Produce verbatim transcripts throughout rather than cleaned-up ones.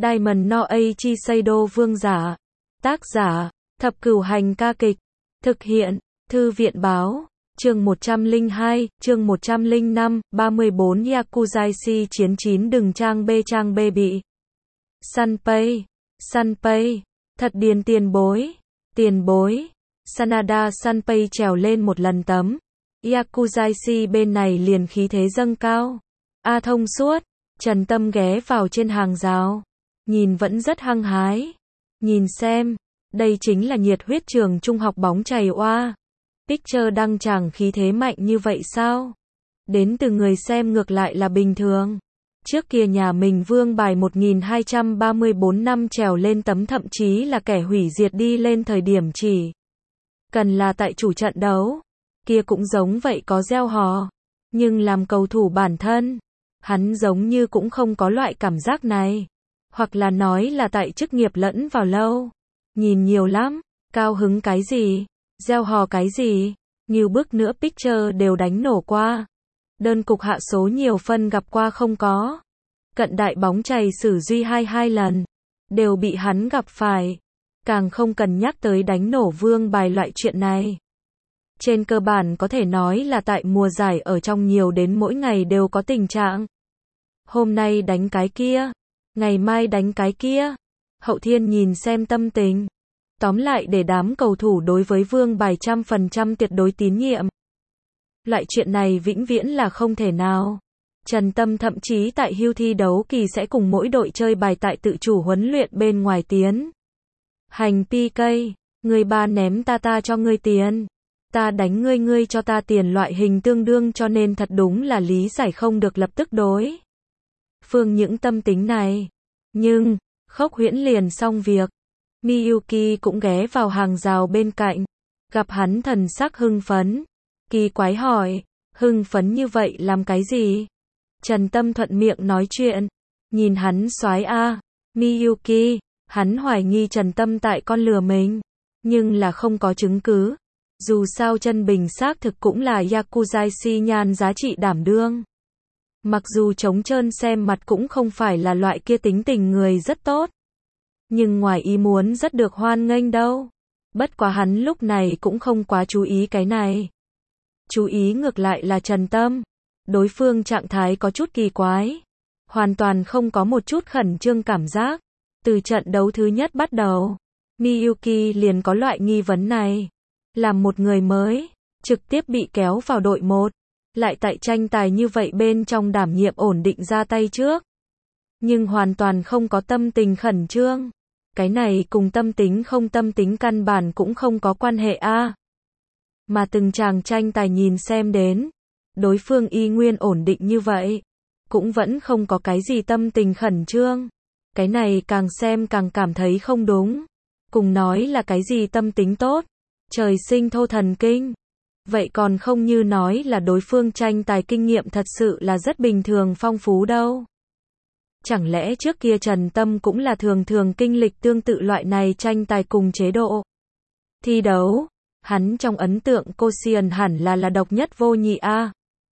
Diamond no Eiichi Seido vương giả. Tác giả, Thập Cửu Hành ca kịch. Thực hiện, Thư viện báo. Chương một trăm lẻ hai, chương một trăm lẻ năm, ba mươi bốn Yakuzaishi chiến chín đừng trang bê trang bê bị. Sanpei, Sanpei, thật điên tiền bối, tiền bối. Sanada Sanpei trèo lên một lần tấm. Yakuzaishi bên này liền khí thế dâng cao. A thông suốt, Trần Tâm ghé vào trên hàng rào. Nhìn vẫn rất hăng hái. Nhìn xem, đây chính là nhiệt huyết trường trung học bóng chày oa. Picture đăng chẳng khí thế mạnh như vậy sao? Đến từ người xem ngược lại là bình thường. Trước kia nhà mình vương bài một nghìn hai trăm ba mươi bốn năm trèo lên tấm thậm chí là kẻ hủy diệt đi lên thời điểm chỉ cần là tại chủ trận đấu. Kia cũng giống vậy có gieo hò. Nhưng làm cầu thủ bản thân, hắn giống như cũng không có loại cảm giác này. Hoặc là nói là tại chức nghiệp lẫn vào lâu. Nhìn nhiều lắm, cao hứng cái gì, gieo hò cái gì, nhiều bước nữa picture đều đánh nổ qua. Đơn cục hạ số nhiều phân gặp qua không có. Cận đại bóng chày sử duy hai hai lần, đều bị hắn gặp phải. Càng không cần nhắc tới đánh nổ vương bài loại chuyện này. Trên cơ bản có thể nói là tại mùa giải ở trong nhiều đến mỗi ngày đều có tình trạng. Hôm nay đánh cái kia, ngày mai đánh cái kia. Hậu thiên nhìn xem tâm tình. Tóm lại để đám cầu thủ đối với vương bài trăm phần trăm tuyệt đối tín nhiệm. Loại chuyện này vĩnh viễn là không thể nào. Trần Tâm thậm chí tại hưu thi đấu kỳ sẽ cùng mỗi đội chơi bài tại tự chủ huấn luyện bên ngoài tiến hành pê ca, người ba ném ta ta cho ngươi tiền, ta đánh ngươi ngươi cho ta tiền loại hình tương đương, cho nên thật đúng là lý giải không được lập tức đối phương những tâm tính này. Nhưng, Khốc Huyễn liền xong việc. Miyuki cũng ghé vào hàng rào bên cạnh, gặp hắn thần sắc hưng phấn. Kỳ quái hỏi, hưng phấn như vậy làm cái gì? Trần Tâm thuận miệng nói chuyện, nhìn hắn soái a. Miyuki, hắn hoài nghi Trần Tâm tại con lừa mình, nhưng là không có chứng cứ. Dù sao chân bình xác thực cũng là Yakuzaishi nhan giá trị đảm đương. Mặc dù trống trơn xem mặt cũng không phải là loại kia tính tình người rất tốt. Nhưng ngoài ý muốn rất được hoan nghênh đâu. Bất quá hắn lúc này cũng không quá chú ý cái này. Chú ý ngược lại là Trần Tâm. Đối phương trạng thái có chút kỳ quái. Hoàn toàn không có một chút khẩn trương cảm giác. Từ trận đấu thứ nhất bắt đầu, Miyuki liền có loại nghi vấn này. Làm một người mới, trực tiếp bị kéo vào đội một. Lại tại tranh tài như vậy bên trong đảm nhiệm ổn định ra tay trước. Nhưng hoàn toàn không có tâm tình khẩn trương. Cái này cùng tâm tính không tâm tính căn bản cũng không có quan hệ a. Mà từng chàng tranh tài nhìn xem đến, đối phương y nguyên ổn định như vậy, cũng vẫn không có cái gì tâm tình khẩn trương. Cái này càng xem càng cảm thấy không đúng. Cùng nói là cái gì tâm tính tốt, trời sinh thô thần kinh. Vậy còn không như nói là đối phương tranh tài kinh nghiệm thật sự là rất bình thường phong phú đâu. Chẳng lẽ trước kia Trần Tâm cũng là thường thường kinh lịch tương tự loại này tranh tài cùng chế độ thi đấu. Hắn trong ấn tượng cô Sion hẳn là là độc nhất vô nhị a.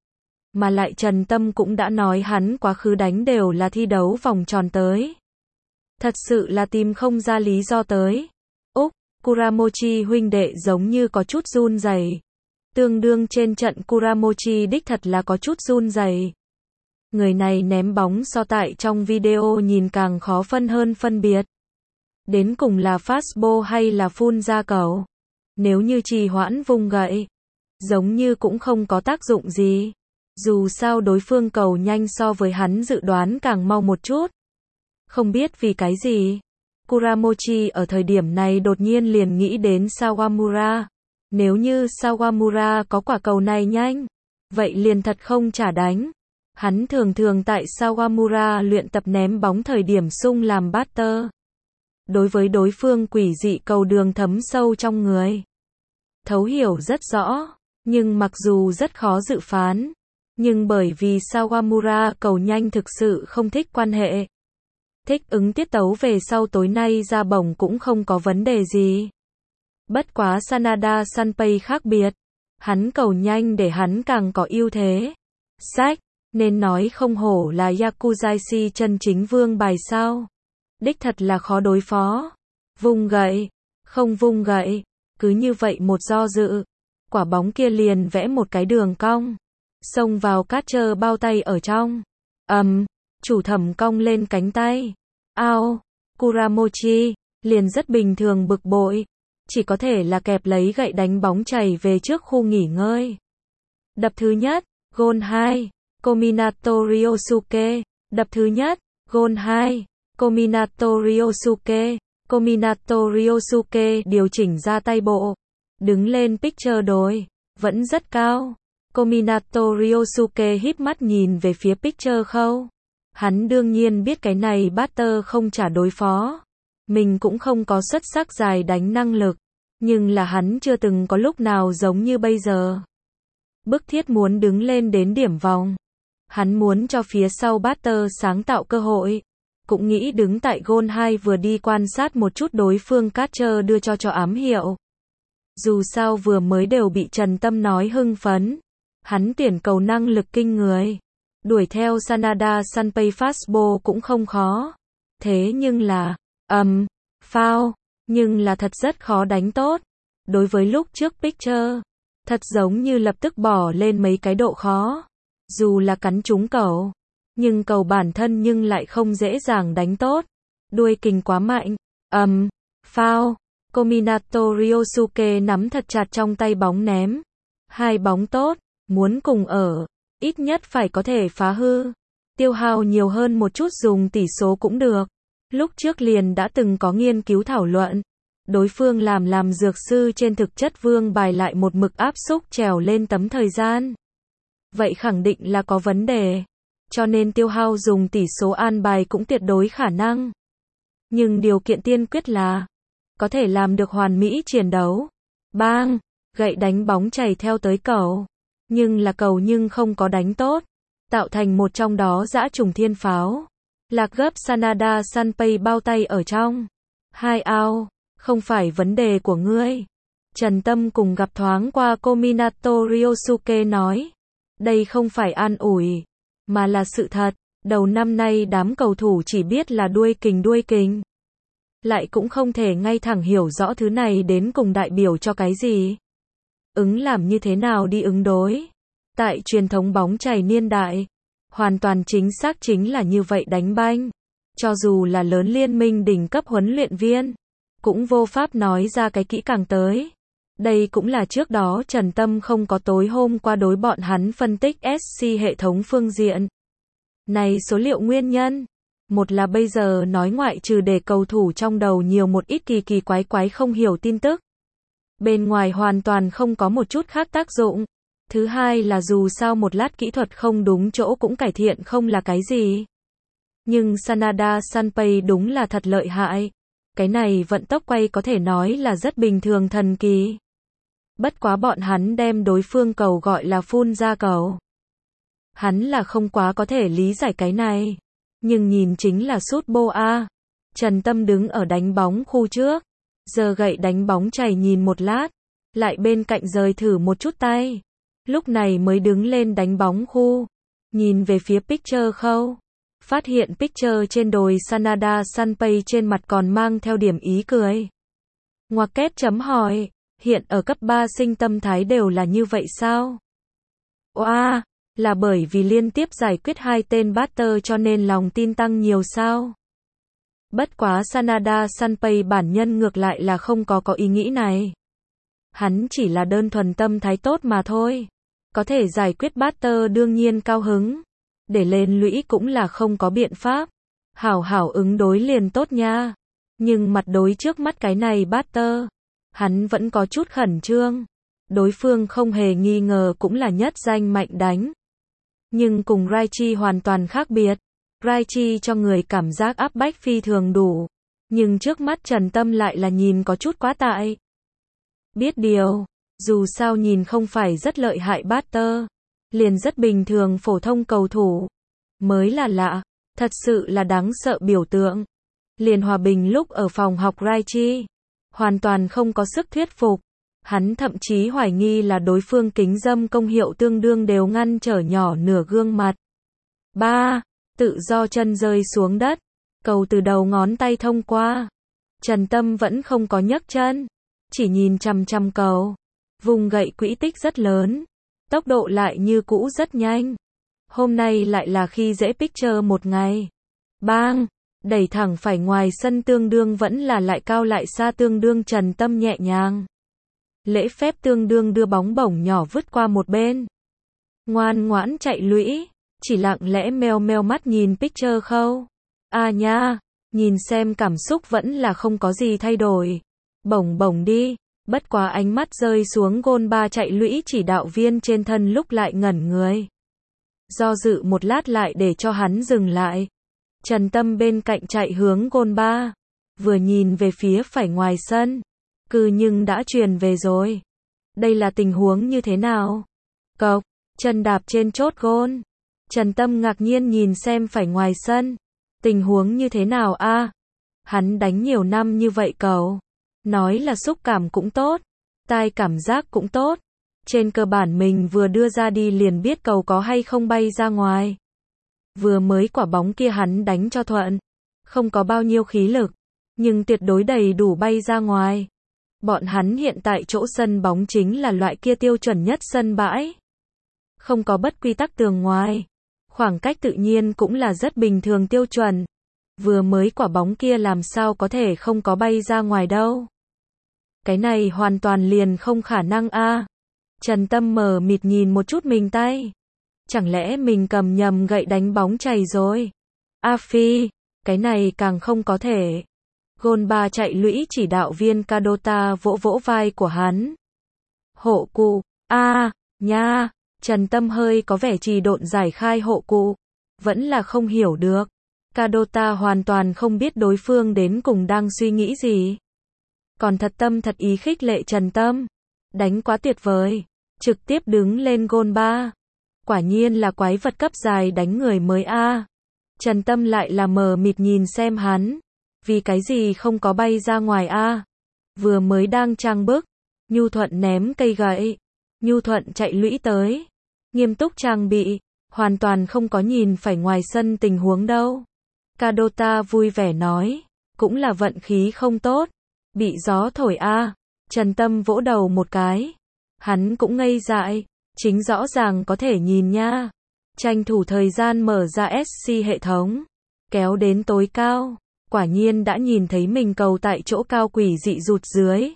Mà lại Trần Tâm cũng đã nói hắn quá khứ đánh đều là thi đấu vòng tròn tới. Thật sự là tìm không ra lý do tới. Úc, Kuramochi huynh đệ giống như có chút run rẩy. Tương đương trên trận Kuramochi đích thật là có chút run rẩy. Người này ném bóng so tại trong video nhìn càng khó phân hơn phân biệt. Đến cùng là fastball hay là phun ra cầu. Nếu như trì hoãn vung gậy, giống như cũng không có tác dụng gì. Dù sao đối phương cầu nhanh so với hắn dự đoán càng mau một chút. Không biết vì cái gì, Kuramochi ở thời điểm này đột nhiên liền nghĩ đến Sawamura. Nếu như Sawamura có quả cầu này nhanh, vậy liền thật không trả đánh. Hắn thường thường tại Sawamura luyện tập ném bóng thời điểm sung làm batter. Đối với đối phương quỷ dị cầu đường thấm sâu trong người, thấu hiểu rất rõ, nhưng mặc dù rất khó dự phán, nhưng bởi vì Sawamura cầu nhanh thực sự không thích quan hệ. Thích ứng tiết tấu về sau tối nay ra bổng cũng không có vấn đề gì. Bất quá Sanada Sanpei khác biệt. Hắn cầu nhanh để hắn càng có ưu thế. Sách, nên nói không hổ là Yakuzaishi chân chính vương bài sao. Đích thật là khó đối phó. Vung gậy, không vung gậy, cứ như vậy một do dự. Quả bóng kia liền vẽ một cái đường cong, xông vào catcher bao tay ở trong. Ầm, um, chủ thẩm cong lên cánh tay. Ao, Kuramochi, liền rất bình thường bực bội. Chỉ có thể là kẹp lấy gậy đánh bóng chảy về trước khu nghỉ ngơi. Đập thứ nhất, gôn hai, Kominato Ryosuke. Đập thứ nhất, gôn hai, Kominato Ryosuke. Kominato Ryosuke điều chỉnh ra tay bộ. Đứng lên pitcher đối, vẫn rất cao. Kominato Ryosuke híp mắt nhìn về phía pitcher khâu. Hắn đương nhiên biết cái này batter không trả đối phó. Mình cũng không có xuất sắc dài đánh năng lực. Nhưng là hắn chưa từng có lúc nào giống như bây giờ. Bức thiết muốn đứng lên đến điểm vòng. Hắn muốn cho phía sau batter sáng tạo cơ hội. Cũng nghĩ đứng tại gôn hai vừa đi quan sát một chút đối phương catcher đưa cho cho ám hiệu. Dù sao vừa mới đều bị Trần Tâm nói hưng phấn. Hắn tiền cầu năng lực kinh người. Đuổi theo Sanada Sanpei fastball cũng không khó. Thế nhưng là, ầm, um, foul, nhưng là thật rất khó đánh tốt. Đối với lúc trước pitcher, thật giống như lập tức bỏ lên mấy cái độ khó. Dù là cắn trúng cầu, nhưng cầu bản thân nhưng lại không dễ dàng đánh tốt. Đuôi kình quá mạnh, ầm, um, foul. Kominato Ryosuke nắm thật chặt trong tay bóng ném. Hai bóng tốt, muốn cùng ở, ít nhất phải có thể phá hư. Tiêu hao nhiều hơn một chút dùng tỷ số cũng được. Lúc trước liền đã từng có nghiên cứu thảo luận. Đối phương làm làm dược sư trên thực chất vương bài lại một mực áp xúc trèo lên tấm thời gian. Vậy khẳng định là có vấn đề. Cho nên tiêu hao dùng tỷ số an bài cũng tuyệt đối khả năng. Nhưng điều kiện tiên quyết là có thể làm được hoàn mỹ chiến đấu. Bang, gậy đánh bóng chảy theo tới cầu. Nhưng là cầu nhưng không có đánh tốt. Tạo thành một trong đó dã trùng thiên pháo. Lạc gấp Sanada Sanpei bao tay ở trong. Hai out, không phải vấn đề của ngươi. Trần Tâm cùng gặp thoáng qua Kominato Ryosuke nói. Đây không phải an ủi, mà là sự thật. Đầu năm nay đám cầu thủ chỉ biết là đuôi kình đuôi kình. Lại cũng không thể ngay thẳng hiểu rõ thứ này đến cùng đại biểu cho cái gì. Ứng làm như thế nào đi ứng đối. Tại truyền thống bóng chày niên đại, hoàn toàn chính xác chính là như vậy đánh banh. Cho dù là lớn liên minh đỉnh cấp huấn luyện viên, cũng vô pháp nói ra cái kỹ càng tới. Đây cũng là trước đó Trần Tâm không có tối hôm qua đối bọn hắn phân tích ét xê hệ thống phương diện. Này số liệu nguyên nhân. Một là bây giờ nói ngoại trừ để cầu thủ trong đầu nhiều một ít kỳ kỳ quái quái không hiểu tin tức. Bên ngoài hoàn toàn không có một chút khác tác dụng. Thứ hai là dù sao một lát kỹ thuật không đúng chỗ cũng cải thiện không là cái gì. Nhưng Sanada Sanpei đúng là thật lợi hại. Cái này vận tốc quay có thể nói là rất bình thường thần kỳ. Bất quá bọn hắn đem đối phương cầu gọi là phun ra cầu. Hắn là không quá có thể lý giải cái này. Nhưng nhìn chính là sút bô a. Trần Tâm đứng ở đánh bóng khu trước. Giờ gậy đánh bóng chảy nhìn một lát. Lại bên cạnh rời thử một chút tay. Lúc này mới đứng lên đánh bóng khu. Nhìn về phía pitcher khâu. Phát hiện pitcher trên đồi Sanada Sanpei trên mặt còn mang theo điểm ý cười. Ngoặc kép chấm hỏi. Hiện ở cấp ba sinh tâm thái đều là như vậy sao? Oa, là bởi vì liên tiếp giải quyết hai tên batter cho nên lòng tin tăng nhiều sao? Bất quá Sanada Sanpei bản nhân ngược lại là không có có ý nghĩ này. Hắn chỉ là đơn thuần tâm thái tốt mà thôi. Có thể giải quyết batter đương nhiên cao hứng. Để lên lũy cũng là không có biện pháp. Hảo hảo ứng đối liền tốt nha. Nhưng mặt đối trước mắt cái này batter, hắn vẫn có chút khẩn trương. Đối phương không hề nghi ngờ cũng là nhất danh mạnh đánh. Nhưng cùng Raichi hoàn toàn khác biệt. Raichi cho người cảm giác áp bách phi thường đủ. Nhưng trước mắt Trần Tâm lại là nhìn có chút quá tại. Biết điều, dù sao nhìn không phải rất lợi hại batter. Liền rất bình thường phổ thông cầu thủ. Mới là lạ, thật sự là đáng sợ biểu tượng. Liền hòa bình lúc ở phòng học Raichi. Hoàn toàn không có sức thuyết phục. Hắn thậm chí hoài nghi là đối phương kính dâm công hiệu tương đương đều ngăn trở nhỏ nửa gương mặt. ba. Tự do chân rơi xuống đất. Cầu từ đầu ngón tay thông qua. Trần Tâm vẫn không có nhấc chân, chỉ nhìn chằm chằm cầu. Vùng gậy quỹ tích rất lớn, tốc độ lại như cũ rất nhanh. Hôm nay lại là khi dễ picture một ngày. Bang, đẩy thẳng phải ngoài sân tương đương vẫn là lại cao lại xa tương đương. Trần Tâm nhẹ nhàng, lễ phép tương đương đưa bóng bổng nhỏ vứt qua một bên. Ngoan ngoãn chạy lũy, chỉ lặng lẽ meo meo mắt nhìn picture khâu. À nha, nhìn xem cảm xúc vẫn là không có gì thay đổi. Bổng bổng đi, bất quá ánh mắt rơi xuống gôn ba chạy lũy chỉ đạo viên trên thân lúc lại ngẩn người. Do dự một lát lại để cho hắn dừng lại. Trần Tâm bên cạnh chạy hướng gôn ba, vừa nhìn về phía phải ngoài sân. Cư nhưng đã truyền về rồi. Đây là tình huống như thế nào? Cộc, chân đạp trên chốt gôn. Trần Tâm ngạc nhiên nhìn xem phải ngoài sân. Tình huống như thế nào a? À? Hắn đánh nhiều năm như vậy cầu. Nói là xúc cảm cũng tốt, tai cảm giác cũng tốt. Trên cơ bản mình vừa đưa ra đi liền biết cầu có hay không bay ra ngoài. Vừa mới quả bóng kia hắn đánh cho thuận. Không có bao nhiêu khí lực, nhưng tuyệt đối đầy đủ bay ra ngoài. Bọn hắn hiện tại chỗ sân bóng chính là loại kia tiêu chuẩn nhất sân bãi. Không có bất quy tắc tường ngoài. Khoảng cách tự nhiên cũng là rất bình thường tiêu chuẩn. Vừa mới quả bóng kia làm sao có thể không có bay ra ngoài đâu. Cái này hoàn toàn liền không khả năng a. À. Trần Tâm mờ mịt nhìn một chút mình tay. Chẳng lẽ mình cầm nhầm gậy đánh bóng chày rồi? A phi, cái này càng không có thể. Gôn ba chạy lũy chỉ đạo viên Kadota vỗ vỗ vai của hắn. Hộ cụ, a, à, nha, Trần Tâm hơi có vẻ trì độn giải khai hộ cụ. Vẫn là không hiểu được. Kadota hoàn toàn không biết đối phương đến cùng đang suy nghĩ gì. Còn thật tâm thật ý khích lệ Trần Tâm. Đánh quá tuyệt vời. Trực tiếp đứng lên gôn ba. Quả nhiên là quái vật cấp dài đánh người mới a. À. Trần Tâm lại là mờ mịt nhìn xem hắn. Vì cái gì không có bay ra ngoài a? À? Vừa mới đang trang bức. Nhu Thuận ném cây gậy. Nhu Thuận chạy lũy tới. Nghiêm túc trang bị. Hoàn toàn không có nhìn phải ngoài sân tình huống đâu. Kadota vui vẻ nói. Cũng là vận khí không tốt. Bị gió thổi a. À. Trần Tâm vỗ đầu một cái. Hắn cũng ngây dại. Chính rõ ràng có thể nhìn nha. Tranh thủ thời gian mở ra ét xê hệ thống. Kéo đến tối cao. Quả nhiên đã nhìn thấy mình cầu tại chỗ cao quỷ dị rụt dưới.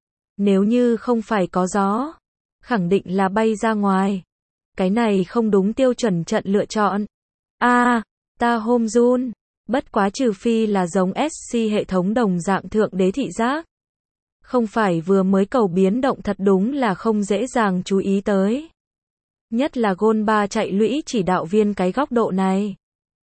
Nếu như không phải có gió, khẳng định là bay ra ngoài. Cái này không đúng tiêu chuẩn trận lựa chọn. A, à, ta hôm run. Bất quá trừ phi là giống ét xê hệ thống đồng dạng thượng đế thị giác. Không phải vừa mới cầu biến động thật đúng là không dễ dàng chú ý tới. Nhất là gôn ba chạy lũy chỉ đạo viên cái góc độ này.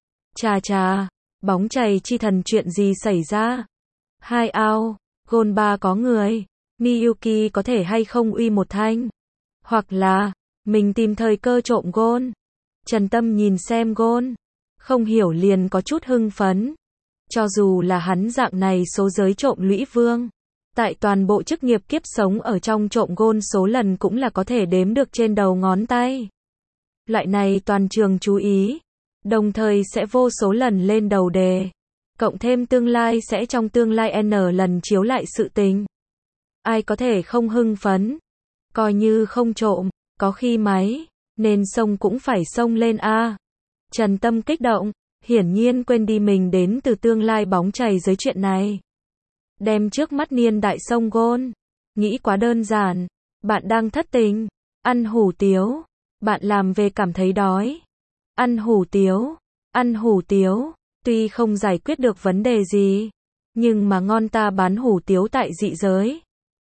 Chà chà, bóng chày chi thần chuyện gì xảy ra? Hai ao, gôn ba có người. Miyuki có thể hay không uy một thanh? Hoặc là, mình tìm thời cơ trộm gôn. Trần Tâm nhìn xem gôn. Không hiểu liền có chút hưng phấn. Cho dù là hắn dạng này số giới trộm lũy vương. Tại toàn bộ chức nghiệp kiếp sống ở trong trộm gôn số lần cũng là có thể đếm được trên đầu ngón tay. Loại này toàn trường chú ý. Đồng thời sẽ vô số lần lên đầu đề. Cộng thêm tương lai sẽ trong tương lai N lần chiếu lại sự tình. Ai có thể không hưng phấn. Coi như không trộm, có khi máy, nên xông cũng phải xông lên a. Trần Tâm kích động, hiển nhiên quên đi mình đến từ tương lai bóng chày dưới chuyện này. Đem trước mắt niên đại sông gôn. Nghĩ quá đơn giản. Bạn đang thất tình. Ăn hủ tiếu. Bạn làm về cảm thấy đói. Ăn hủ tiếu. Ăn hủ tiếu. Tuy không giải quyết được vấn đề gì. Nhưng mà ngon ta bán hủ tiếu tại dị giới.